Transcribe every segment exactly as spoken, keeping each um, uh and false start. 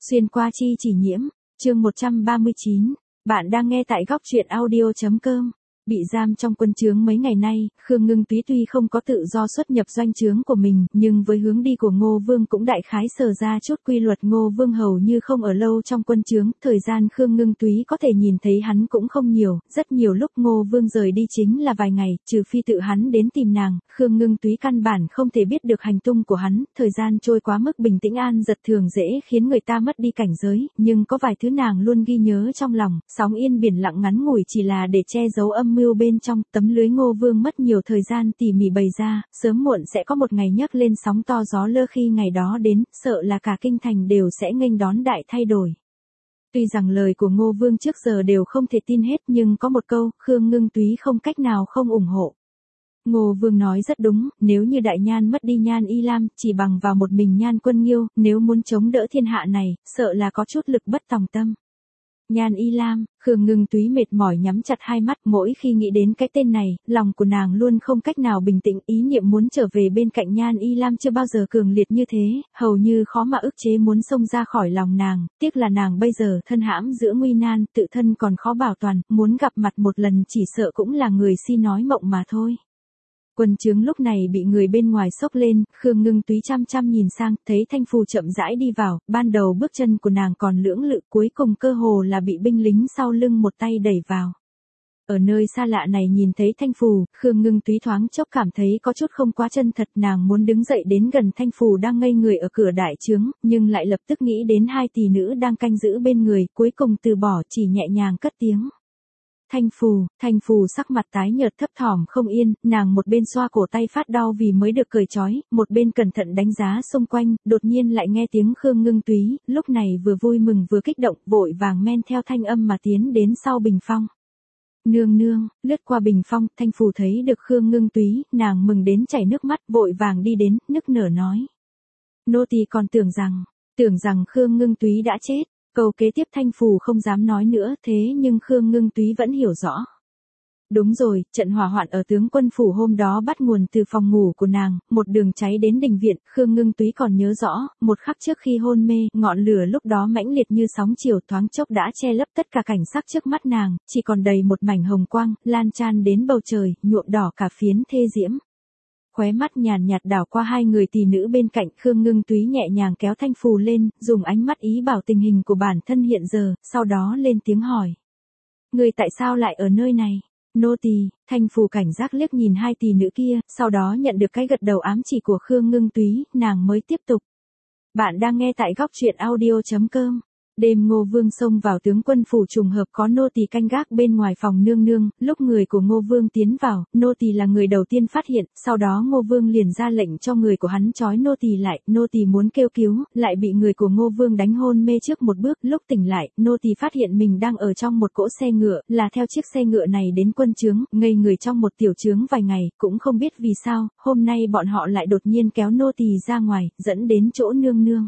Xuyên qua chi chỉ nhiễm, chương một trăm ba mươi chín. Bạn đang nghe tại góc truyện audio.com. Bị giam trong quân trướng mấy ngày nay, Khương Ngưng Túy tuy không có tự do xuất nhập doanh trướng của mình, nhưng với hướng đi của Ngô Vương cũng đại khái sờ ra chút quy luật. Ngô Vương hầu như không ở lâu trong quân trướng, thời gian Khương Ngưng Túy có thể nhìn thấy hắn cũng không nhiều, rất nhiều lúc Ngô Vương rời đi chính là vài ngày, trừ phi tự hắn đến tìm nàng, Khương Ngưng Túy căn bản không thể biết được hành tung của hắn. Thời gian trôi quá mức bình tĩnh an giật thường dễ khiến người ta mất đi cảnh giới, nhưng có vài thứ nàng luôn ghi nhớ trong lòng. Sóng yên biển lặng ngắn ngủi chỉ là để che giấu âm mưu bên trong. Tấm lưới Ngô Vương mất nhiều thời gian tỉ mỉ bày ra, sớm muộn sẽ có một ngày nhấc lên sóng to gió lơ. Khi ngày đó đến, sợ là cả kinh thành đều sẽ nghênh đón đại thay đổi. Tuy rằng lời của Ngô Vương trước giờ đều không thể tin hết, nhưng có một câu, Khương Ngưng Túy không cách nào không ủng hộ. Ngô Vương nói rất đúng, nếu như đại nhan mất đi Nhan Y Lam, chỉ bằng vào một mình Nhan Quân Nghiêu, nếu muốn chống đỡ thiên hạ này, sợ là có chút lực bất tòng tâm. Nhan Y Lam, Khương Ngưng Túy mệt mỏi nhắm chặt hai mắt, mỗi khi nghĩ đến cái tên này, lòng của nàng luôn không cách nào bình tĩnh. Ý niệm muốn trở về bên cạnh Nhan Y Lam chưa bao giờ cường liệt như thế, hầu như khó mà ức chế muốn xông ra khỏi lòng nàng. Tiếc là nàng bây giờ thân hãm giữa nguy nan, tự thân còn khó bảo toàn, muốn gặp mặt một lần chỉ sợ cũng là người si nói mộng mà thôi. Quân trướng lúc này bị người bên ngoài xốc lên, Khương Ngưng Túy chăm chăm nhìn sang, thấy Thanh Phù chậm rãi đi vào, ban đầu bước chân của nàng còn lưỡng lự, cuối cùng cơ hồ là bị binh lính sau lưng một tay đẩy vào. Ở nơi xa lạ này nhìn thấy Thanh Phù, Khương Ngưng Túy thoáng chốc cảm thấy có chút không quá chân thật. Nàng muốn đứng dậy đến gần Thanh Phù đang ngây người ở cửa đại trướng, nhưng lại lập tức nghĩ đến hai tỷ nữ đang canh giữ bên người, cuối cùng từ bỏ, chỉ nhẹ nhàng cất tiếng. Thanh Phù, Thanh Phù sắc mặt tái nhợt thấp thỏm không yên, nàng một bên xoa cổ tay phát đau vì mới được cởi trói, một bên cẩn thận đánh giá xung quanh, đột nhiên lại nghe tiếng Khương Ngưng Túy, lúc này vừa vui mừng vừa kích động, vội vàng men theo thanh âm mà tiến đến sau bình phong. Nương nương, lướt qua bình phong, Thanh Phù thấy được Khương Ngưng Túy, nàng mừng đến chảy nước mắt, vội vàng đi đến, nức nở nói. Nô tỳ còn tưởng rằng, tưởng rằng Khương Ngưng Túy đã chết. Câu kế tiếp Thanh Phù không dám nói nữa, thế nhưng Khương Ngưng Túy vẫn hiểu rõ. Đúng rồi, trận hỏa hoạn ở tướng quân phủ hôm đó bắt nguồn từ phòng ngủ của nàng, một đường cháy đến đình viện. Khương Ngưng Túy còn nhớ rõ, một khắc trước khi hôn mê, ngọn lửa lúc đó mãnh liệt như sóng chiều, thoáng chốc đã che lấp tất cả cảnh sắc trước mắt nàng, chỉ còn đầy một mảnh hồng quang, lan tràn đến bầu trời, nhuộm đỏ cả phiến thê diễm. Khóe mắt nhàn nhạt đảo qua hai người tỷ nữ bên cạnh, Khương Ngưng Túy nhẹ nhàng kéo Thanh Phù lên, dùng ánh mắt ý bảo tình hình của bản thân hiện giờ, sau đó lên tiếng hỏi. Người tại sao lại ở nơi này? Nô tỳ. Thanh Phù cảnh giác liếc nhìn hai tỷ nữ kia, sau đó nhận được cái gật đầu ám chỉ của Khương Ngưng Túy, nàng mới tiếp tục. Bạn đang nghe tại góc truyện audio.com. Đêm Ngô Vương xông vào tướng quân phủ, trùng hợp có nô tỳ canh gác bên ngoài phòng nương nương, lúc người của Ngô Vương tiến vào, nô tỳ là người đầu tiên phát hiện, sau đó Ngô Vương liền ra lệnh cho người của hắn trói nô tỳ lại, nô tỳ muốn kêu cứu, lại bị người của Ngô Vương đánh hôn mê trước một bước, lúc tỉnh lại, nô tỳ phát hiện mình đang ở trong một cỗ xe ngựa, là theo chiếc xe ngựa này đến quân trướng, ngây người trong một tiểu trướng vài ngày, cũng không biết vì sao, hôm nay bọn họ lại đột nhiên kéo nô tỳ ra ngoài, dẫn đến chỗ nương nương.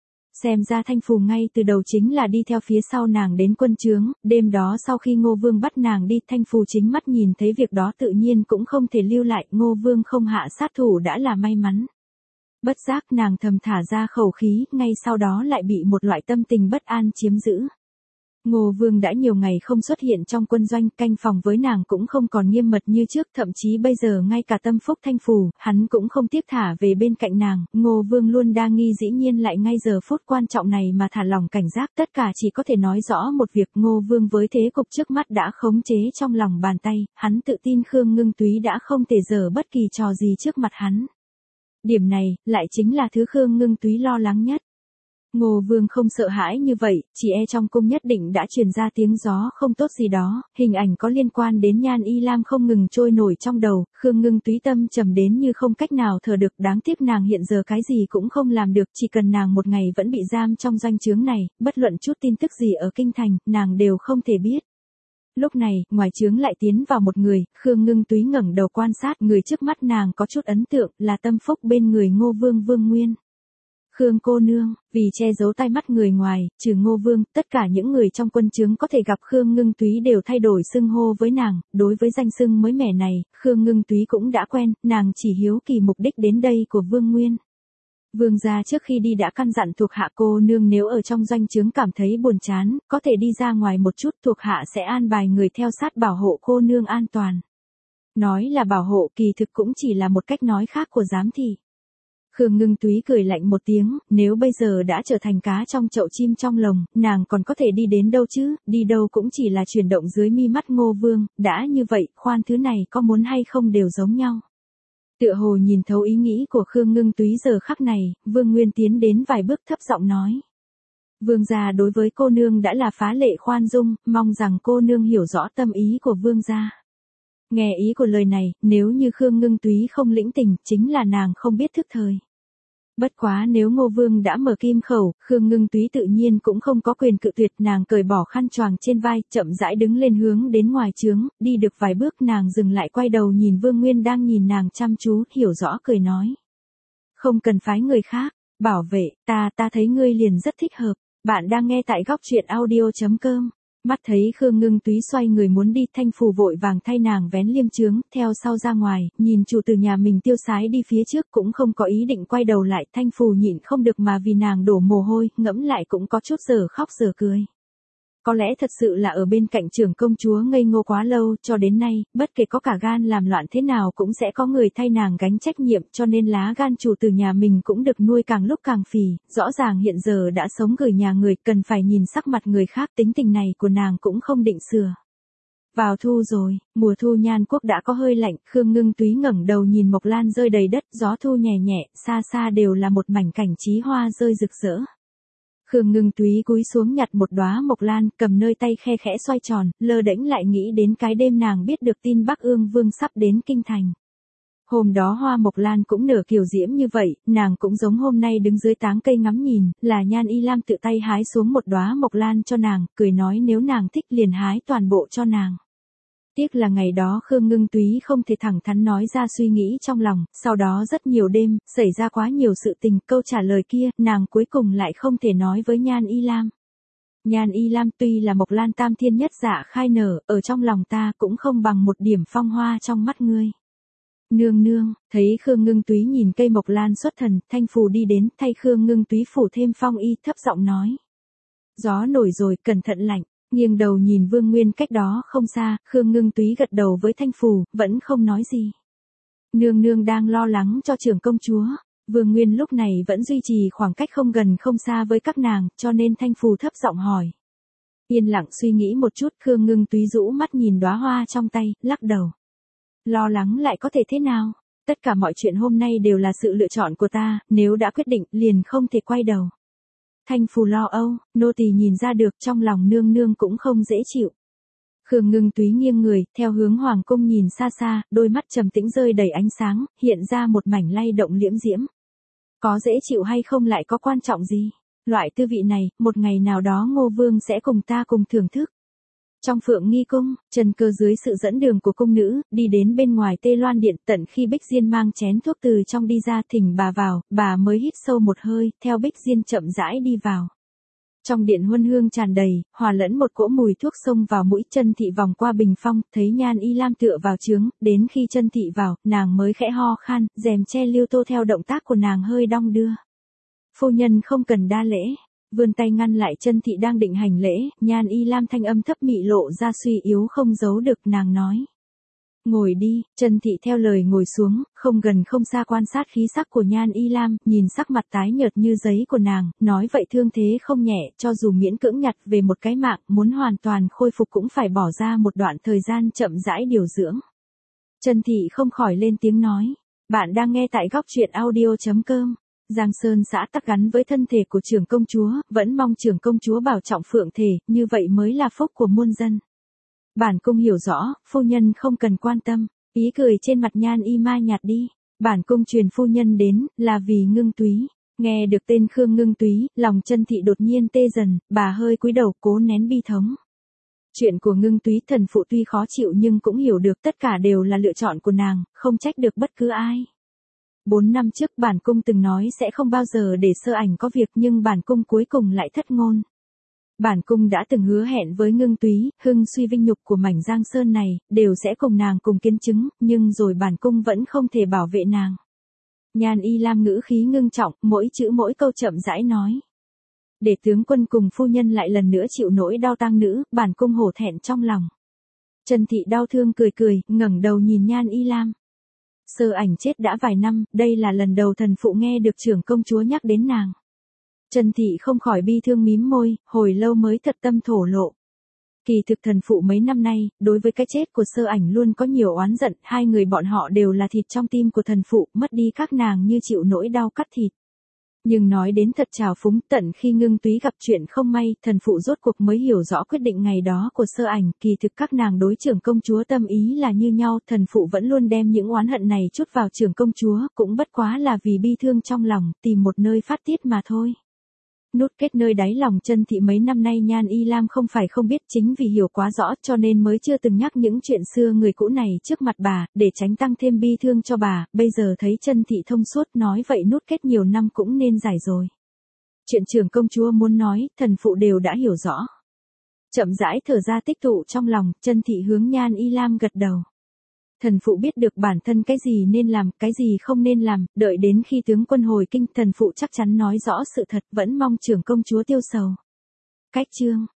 Xem ra Thanh Phù ngay từ đầu chính là đi theo phía sau nàng đến quân trướng, đêm đó sau khi Ngô Vương bắt nàng đi, Thanh Phù chính mắt nhìn thấy việc đó tự nhiên cũng không thể lưu lại, Ngô Vương không hạ sát thủ đã là may mắn. Bất giác nàng thầm thả ra khẩu khí, ngay sau đó lại bị một loại tâm tình bất an chiếm giữ. Ngô Vương đã nhiều ngày không xuất hiện trong quân doanh, canh phòng với nàng cũng không còn nghiêm mật như trước, thậm chí bây giờ ngay cả tâm phúc Thanh Phù, hắn cũng không tiếp thả về bên cạnh nàng. Ngô Vương luôn đa nghi dĩ nhiên lại ngay giờ phút quan trọng này mà thả lòng cảnh giác, tất cả chỉ có thể nói rõ một việc, Ngô Vương với thế cục trước mắt đã khống chế trong lòng bàn tay, hắn tự tin Khương Ngưng Túy đã không thể giở bất kỳ trò gì trước mặt hắn. Điểm này, lại chính là thứ Khương Ngưng Túy lo lắng nhất. Ngô Vương không sợ hãi như vậy, chỉ e trong cung nhất định đã truyền ra tiếng gió không tốt gì đó, hình ảnh có liên quan đến Nhan Y Lam không ngừng trôi nổi trong đầu, Khương Ngưng Túy tâm trầm đến như không cách nào thở được, đáng tiếc nàng hiện giờ cái gì cũng không làm được, chỉ cần nàng một ngày vẫn bị giam trong doanh trướng này, bất luận chút tin tức gì ở kinh thành, nàng đều không thể biết. Lúc này, ngoài trướng lại tiến vào một người, Khương Ngưng Túy ngẩng đầu quan sát, người trước mắt nàng có chút ấn tượng, là tâm phúc bên người Ngô Vương Vương Nguyên. Khương cô nương, vì che giấu tai mắt người ngoài, trừ Ngô Vương, tất cả những người trong quân trướng có thể gặp Khương Ngưng Túy đều thay đổi xưng hô với nàng, đối với danh xưng mới mẻ này, Khương Ngưng Túy cũng đã quen, nàng chỉ hiếu kỳ mục đích đến đây của Vương Nguyên. Vương gia trước khi đi đã căn dặn thuộc hạ cô nương nếu ở trong doanh trướng cảm thấy buồn chán, có thể đi ra ngoài một chút, thuộc hạ sẽ an bài người theo sát bảo hộ cô nương an toàn. Nói là bảo hộ kỳ thực cũng chỉ là một cách nói khác của giám thị. Khương Ngưng Túy cười lạnh một tiếng, nếu bây giờ đã trở thành cá trong chậu chim trong lồng, nàng còn có thể đi đến đâu chứ, đi đâu cũng chỉ là chuyển động dưới mi mắt Ngô Vương, đã như vậy, khoan thứ này có muốn hay không đều giống nhau. Tựa hồ nhìn thấu ý nghĩ của Khương Ngưng Túy giờ khắc này, Vương Nguyên tiến đến vài bước thấp giọng nói. Vương gia đối với cô nương đã là phá lệ khoan dung, mong rằng cô nương hiểu rõ tâm ý của vương gia. Nghe ý của lời này, nếu như Khương Ngưng Túy không lĩnh tình, chính là nàng không biết thức thời. Bất quá nếu Ngô Vương đã mở kim khẩu, Khương Ngưng Túy tự nhiên cũng không có quyền cự tuyệt, nàng cởi bỏ khăn choàng trên vai, chậm rãi đứng lên hướng đến ngoài trướng, đi được vài bước nàng dừng lại quay đầu nhìn Vương Nguyên đang nhìn nàng chăm chú, hiểu rõ cười nói. Không cần phái người khác, bảo vệ, ta ta thấy ngươi liền rất thích hợp, bạn đang nghe tại góc truyện audio chấm com. Mắt thấy Khương Ngưng Túy xoay người muốn đi, Thanh Phù vội vàng thay nàng vén liêm chướng, theo sau ra ngoài, nhìn chủ từ nhà mình tiêu sái đi phía trước cũng không có ý định quay đầu lại, Thanh Phù nhịn không được mà vì nàng đổ mồ hôi, ngẫm lại cũng có chút giờ khóc giờ cười. Có lẽ thật sự là ở bên cạnh trưởng công chúa ngây ngô quá lâu, cho đến nay, bất kể có cả gan làm loạn thế nào cũng sẽ có người thay nàng gánh trách nhiệm, cho nên lá gan chủ từ nhà mình cũng được nuôi càng lúc càng phì, rõ ràng hiện giờ đã sống gửi nhà người, cần phải nhìn sắc mặt người khác, tính tình này của nàng cũng không định sửa. Vào thu rồi, mùa thu Nhan Quốc đã có hơi lạnh, Khương Ngưng Túy ngẩng đầu nhìn mộc lan rơi đầy đất, gió thu nhẹ nhẹ, xa xa đều là một mảnh cảnh trí hoa rơi rực rỡ. Khương Ngưng Túy cúi xuống nhặt một đóa mộc lan, cầm nơi tay khe khẽ xoay tròn, lơ đễnh lại nghĩ đến cái đêm nàng biết được tin Bắc Ương Vương sắp đến kinh thành. Hôm đó hoa mộc lan cũng nở kiều diễm như vậy, nàng cũng giống hôm nay đứng dưới táng cây ngắm nhìn, là Nhan Y Lam tự tay hái xuống một đóa mộc lan cho nàng, cười nói nếu nàng thích liền hái toàn bộ cho nàng. Tiếc là ngày đó Khương Ngưng Túy không thể thẳng thắn nói ra suy nghĩ trong lòng, sau đó rất nhiều đêm, xảy ra quá nhiều sự tình, câu trả lời kia, nàng cuối cùng lại không thể nói với Nhan Y Lam. Nhan Y Lam tuy là mộc lan tam thiên nhất dạ khai nở, ở trong lòng ta cũng không bằng một điểm phong hoa trong mắt ngươi. Nương nương, thấy Khương Ngưng Túy nhìn cây mộc lan xuất thần, Thanh Phù đi đến, thay Khương Ngưng Túy phủ thêm phong y, thấp giọng nói. Gió nổi rồi, cẩn thận lạnh. Nghiêng đầu nhìn Vương Nguyên cách đó không xa, Khương Ngưng Túy gật đầu với Thanh Phù, vẫn không nói gì. Nương nương đang lo lắng cho trưởng công chúa. Vương Nguyên lúc này vẫn duy trì khoảng cách không gần không xa với các nàng, cho nên Thanh Phù thấp giọng hỏi. Yên lặng suy nghĩ một chút, Khương Ngưng Túy rũ mắt nhìn đóa hoa trong tay, lắc đầu. Lo lắng lại có thể thế nào? Tất cả mọi chuyện hôm nay đều là sự lựa chọn của ta, nếu đã quyết định, liền không thể quay đầu. Thanh Phù lo âu, nô tỳ nhìn ra được trong lòng nương nương cũng không dễ chịu. Khương Ngưng Túy nghiêng người, theo hướng hoàng cung nhìn xa xa, đôi mắt trầm tĩnh rơi đầy ánh sáng, hiện ra một mảnh lay động liễm diễm. Có dễ chịu hay không lại có quan trọng gì? Loại tư vị này, một ngày nào đó Ngô Vương sẽ cùng ta cùng thưởng thức. Trong Phượng Nghi Cung, Trần Cơ dưới sự dẫn đường của cung nữ, đi đến bên ngoài Tê Loan Điện, tận khi Bích Diên mang chén thuốc từ trong đi ra, thỉnh bà vào, bà mới hít sâu một hơi, theo Bích Diên chậm rãi đi vào. Trong điện huân hương tràn đầy, hòa lẫn một cỗ mùi thuốc xông vào mũi, Chân Thị vòng qua bình phong, thấy Nhan Y Lam tựa vào trướng, đến khi Chân Thị vào, nàng mới khẽ ho khan, rèm che liêu tô theo động tác của nàng hơi đong đưa. Phu nhân không cần đa lễ. Vươn tay ngăn lại Chân Thị đang định hành lễ, Nhan Y Lam thanh âm thấp mị lộ ra suy yếu không giấu được, nàng nói. Ngồi đi, Chân Thị theo lời ngồi xuống, không gần không xa quan sát khí sắc của Nhan Y Lam, nhìn sắc mặt tái nhợt như giấy của nàng, nói vậy thương thế không nhẹ, cho dù miễn cưỡng nhặt về một cái mạng, muốn hoàn toàn khôi phục cũng phải bỏ ra một đoạn thời gian chậm rãi điều dưỡng. Chân Thị không khỏi lên tiếng nói, bạn đang nghe tại góc truyện audio chấm com. Giang Sơn xã tắc gắn với thân thể của trưởng công chúa, vẫn mong trưởng công chúa bảo trọng phượng thể, như vậy mới là phúc của muôn dân. Bản cung hiểu rõ, phu nhân không cần quan tâm, ý cười trên mặt Nhan Y Ma nhạt đi. Bản cung truyền phu nhân đến, là vì Ngưng Túy. Nghe được tên Khương Ngưng Túy, lòng Chân Thị đột nhiên tê dần, bà hơi cúi đầu cố nén bi thống. Chuyện của Ngưng Túy thần phụ tuy khó chịu nhưng cũng hiểu được tất cả đều là lựa chọn của nàng, không trách được bất cứ ai. Bốn năm trước bản cung từng nói sẽ không bao giờ để Sơ Ảnh có việc, nhưng bản cung cuối cùng lại thất ngôn. Bản cung đã từng hứa hẹn với Ngưng Túy, hưng suy vinh nhục của mảnh Giang Sơn này, đều sẽ cùng nàng cùng kiến chứng, nhưng rồi bản cung vẫn không thể bảo vệ nàng. Nhan Y Lam ngữ khí ngưng trọng, mỗi chữ mỗi câu chậm rãi nói. Để tướng quân cùng phu nhân lại lần nữa chịu nỗi đau tang nữ, bản cung hổ thẹn trong lòng. Trần Thị đau thương cười cười, ngẩng đầu nhìn Nhan Y Lam. Sơ Ảnh chết đã vài năm, đây là lần đầu thần phụ nghe được trưởng công chúa nhắc đến nàng. Trần Thị không khỏi bi thương mím môi, hồi lâu mới thật tâm thổ lộ. Kỳ thực thần phụ mấy năm nay, đối với cái chết của Sơ Ảnh luôn có nhiều oán giận, hai người bọn họ đều là thịt trong tim của thần phụ, mất đi các nàng như chịu nỗi đau cắt thịt. Nhưng nói đến thật trào phúng, tận khi Ngưng Túy gặp chuyện không may, thần phụ rốt cuộc mới hiểu rõ quyết định ngày đó của Sơ Ảnh, kỳ thực các nàng đối trưởng công chúa tâm ý là như nhau, thần phụ vẫn luôn đem những oán hận này chút vào trưởng công chúa, cũng bất quá là vì bi thương trong lòng, tìm một nơi phát tiết mà thôi. Nút kết nơi đáy lòng Trần Thị mấy năm nay Nhan Y Lam không phải không biết, chính vì hiểu quá rõ cho nên mới chưa từng nhắc những chuyện xưa người cũ này trước mặt bà, để tránh tăng thêm bi thương cho bà, bây giờ thấy Trần Thị thông suốt nói vậy nút kết nhiều năm cũng nên giải rồi. Chuyện trưởng công chúa muốn nói, thần phụ đều đã hiểu rõ. Chậm rãi thở ra tích tụ trong lòng, Trần Thị hướng Nhan Y Lam gật đầu. Thần phụ biết được bản thân cái gì nên làm, cái gì không nên làm, đợi đến khi tướng quân hồi kinh, thần phụ chắc chắn nói rõ sự thật, vẫn mong trưởng công chúa tiêu sầu. Cách chương